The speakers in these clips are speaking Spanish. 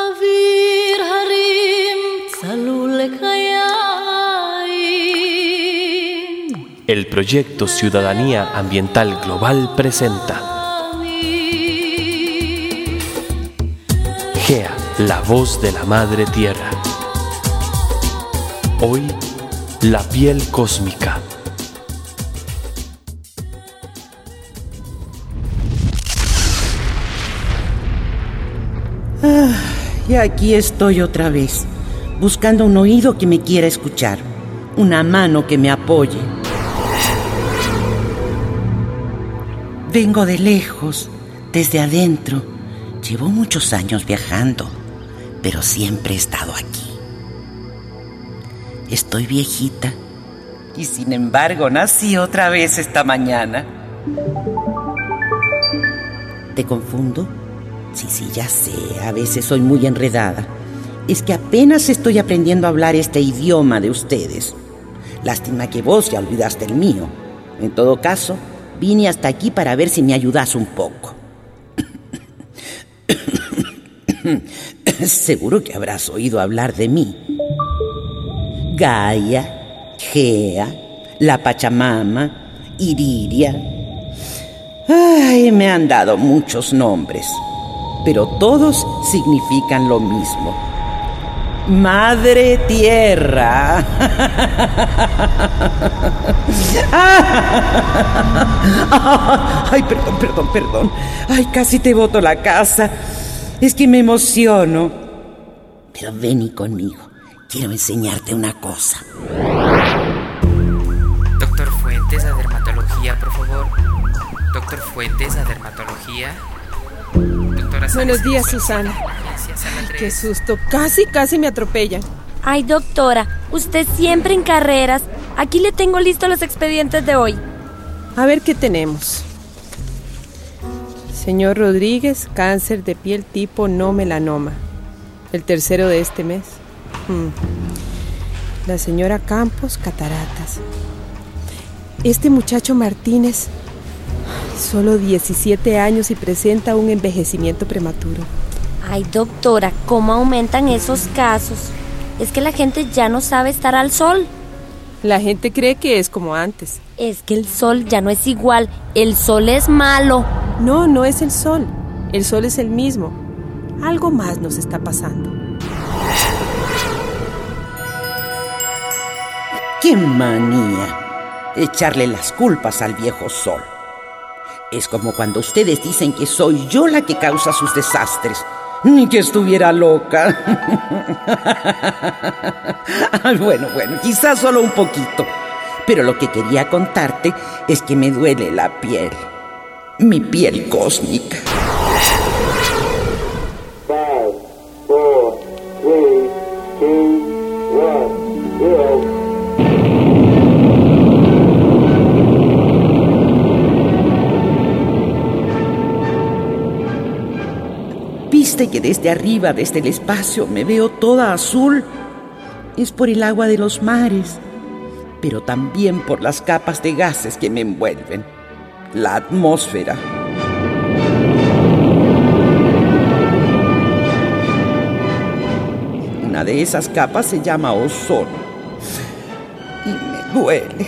El proyecto Ciudadanía Ambiental Global presenta GEA, la voz de la Madre Tierra. Hoy, la piel cósmica. Y aquí estoy otra vez, buscando un oído que me quiera escuchar, una mano que me apoye. Vengo de lejos, desde adentro. Llevo muchos años viajando, pero siempre he estado aquí. Estoy viejita y sin embargo nací otra vez esta mañana. ¿Te confundo? Sí, ya sé, a veces soy muy enredada. Es que apenas estoy aprendiendo a hablar este idioma de ustedes. Lástima que vos ya olvidaste el mío. En todo caso, vine hasta aquí para ver si me ayudas un poco. Seguro que habrás oído hablar de mí. Gaia, Gea, la Pachamama, Iriria. Ay, me han dado muchos nombres, pero todos significan lo mismo. Madre Tierra. Ay, perdón. Ay, casi te boto la casa. Es que me emociono. Pero ven conmigo. Quiero enseñarte una cosa. Doctor Fuentes, a dermatología, por favor. Doctor Fuentes, a dermatología. Buenos días, Susana. Ay, qué susto. Casi me atropellan. Ay, doctora, usted siempre en carreras. Aquí le tengo listos los expedientes de hoy. A ver qué tenemos. Señor Rodríguez, cáncer de piel tipo no melanoma. El 3º de este mes. La señora Campos, cataratas. Este muchacho Martínez, solo 17 años y presenta un envejecimiento prematuro. Ay, doctora, ¿cómo aumentan esos casos? Es que la gente ya no sabe estar al sol. La gente cree que es como antes. Es que el sol ya no es igual. El sol es malo. No es el sol. El sol es el mismo. Algo más nos está pasando. ¡Qué manía! Echarle las culpas al viejo sol. Es como cuando ustedes dicen que soy yo la que causa sus desastres. Ni que estuviera loca. Bueno, quizás solo un poquito. Pero lo que quería contarte es que me duele la piel. Mi piel cósmica. 5, 4, 3, 2, 1, 0. ¿Viste que desde arriba, desde el espacio, me veo toda azul? Es por el agua de los mares, pero también por las capas de gases que me envuelven. La atmósfera. Una de esas capas se llama ozono. Y me duele.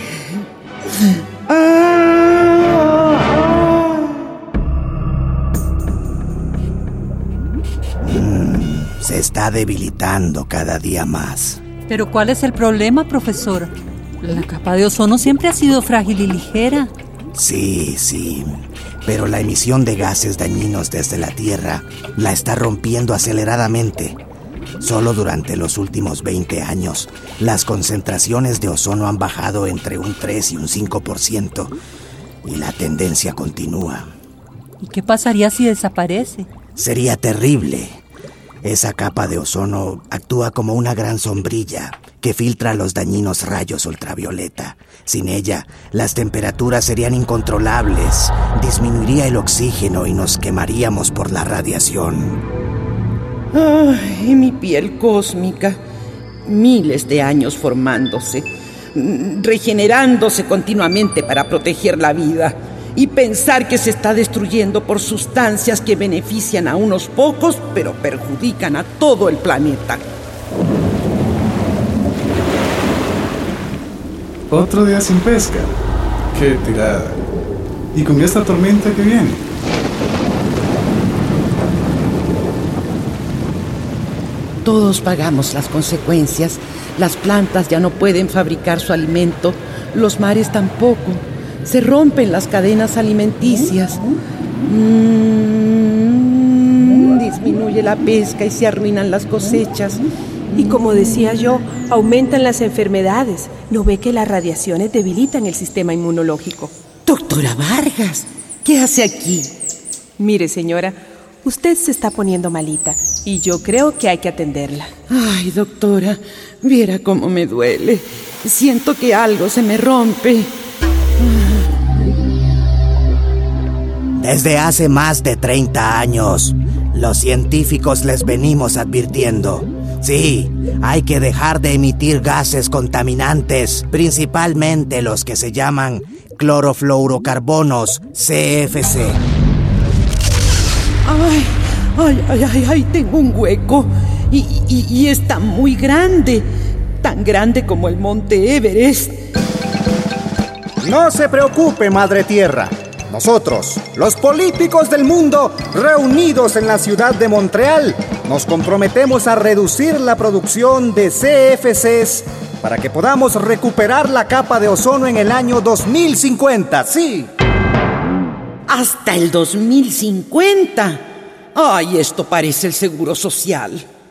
Se está debilitando cada día más. ¿Pero cuál es el problema, profesor? La capa de ozono siempre ha sido frágil y ligera. Sí, pero la emisión de gases dañinos desde la Tierra la está rompiendo aceleradamente. Solo durante los últimos 20 años, las concentraciones de ozono han bajado entre un 3 y un 5%, y la tendencia continúa. ¿Y qué pasaría si desaparece? Sería terrible. Esa capa de ozono actúa como una gran sombrilla que filtra los dañinos rayos ultravioleta. Sin ella, las temperaturas serían incontrolables, disminuiría el oxígeno y nos quemaríamos por la radiación. Ay, mi piel cósmica. Miles de años formándose, regenerándose continuamente para proteger la vida. y pensar que se está destruyendo por sustancias que benefician a unos pocos, pero perjudican a todo el planeta. Otro día sin pesca. ¡Qué tirada! ¿Y con esta tormenta que viene? Todos pagamos las consecuencias. Las plantas ya no pueden fabricar su alimento, los mares tampoco. Se rompen las cadenas alimenticias. Disminuye la pesca y se arruinan las cosechas. Y como decía yo, aumentan las enfermedades. ¿No ve que las radiaciones debilitan el sistema inmunológico? Doctora Vargas, ¿qué hace aquí? Mire, señora, usted se está poniendo malita y yo creo que hay que atenderla. Ay, doctora, viera cómo me duele. Siento que algo se me rompe. Desde hace más de 30 años, los científicos les venimos advirtiendo. Sí, hay que dejar de emitir gases contaminantes, principalmente los que se llaman clorofluorocarbonos, CFC. Ay, tengo un hueco. Y está muy grande. Tan grande como el monte Everest. No se preocupe, Madre Tierra. Nosotros, los políticos del mundo, reunidos en la ciudad de Montreal, nos comprometemos a reducir la producción de CFCs para que podamos recuperar la capa de ozono en el año 2050, ¡sí! ¡Hasta el 2050! ¡Ay, esto parece el Seguro Social!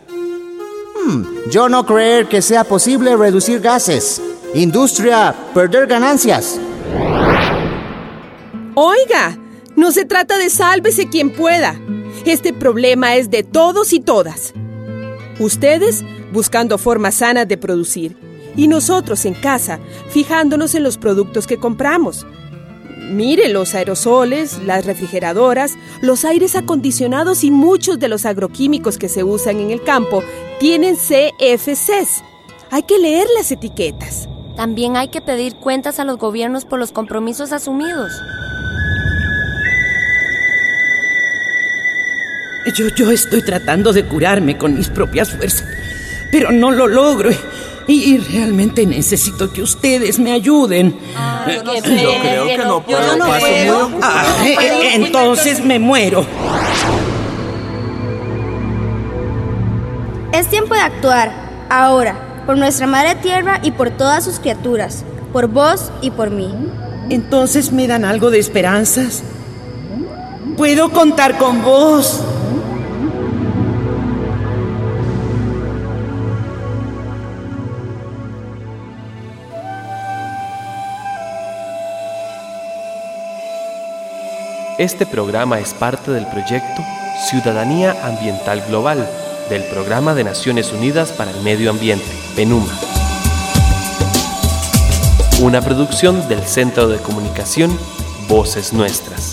Yo no creo que sea posible reducir gases. Industria, perder ganancias. Oiga, no se trata de sálvese quien pueda. Este problema es de todos y todas. Ustedes buscando formas sanas de producir y nosotros en casa fijándonos en los productos que compramos. Mire, los aerosoles, las refrigeradoras, los aires acondicionados y muchos de los agroquímicos que se usan en el campo tienen CFCs. Hay que leer las etiquetas. También hay que pedir cuentas a los gobiernos por los compromisos asumidos. Yo estoy tratando de curarme con mis propias fuerzas, pero no lo logro y realmente necesito que ustedes me ayuden. Yo creo que no puedo. Entonces me muero. Es tiempo de actuar, ahora, por nuestra Madre Tierra y por todas sus criaturas, por vos y por mí. ¿Entonces me dan algo de esperanzas? ¿Puedo contar con vos? Este programa es parte del proyecto Ciudadanía Ambiental Global del Programa de Naciones Unidas para el Medio Ambiente, PNUMA. Una producción del Centro de Comunicación Voces Nuestras.